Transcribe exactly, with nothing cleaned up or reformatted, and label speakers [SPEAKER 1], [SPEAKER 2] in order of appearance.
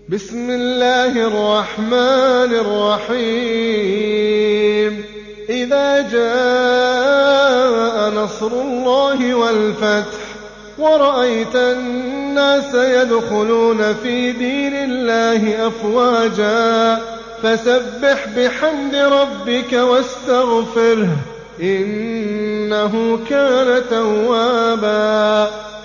[SPEAKER 1] بسم الله الرحمن الرحيم إذا جاء نصر الله والفتح ورأيت الناس يدخلون في دين الله أفواجا فسبح بحمد ربك واستغفره إنه كان توابا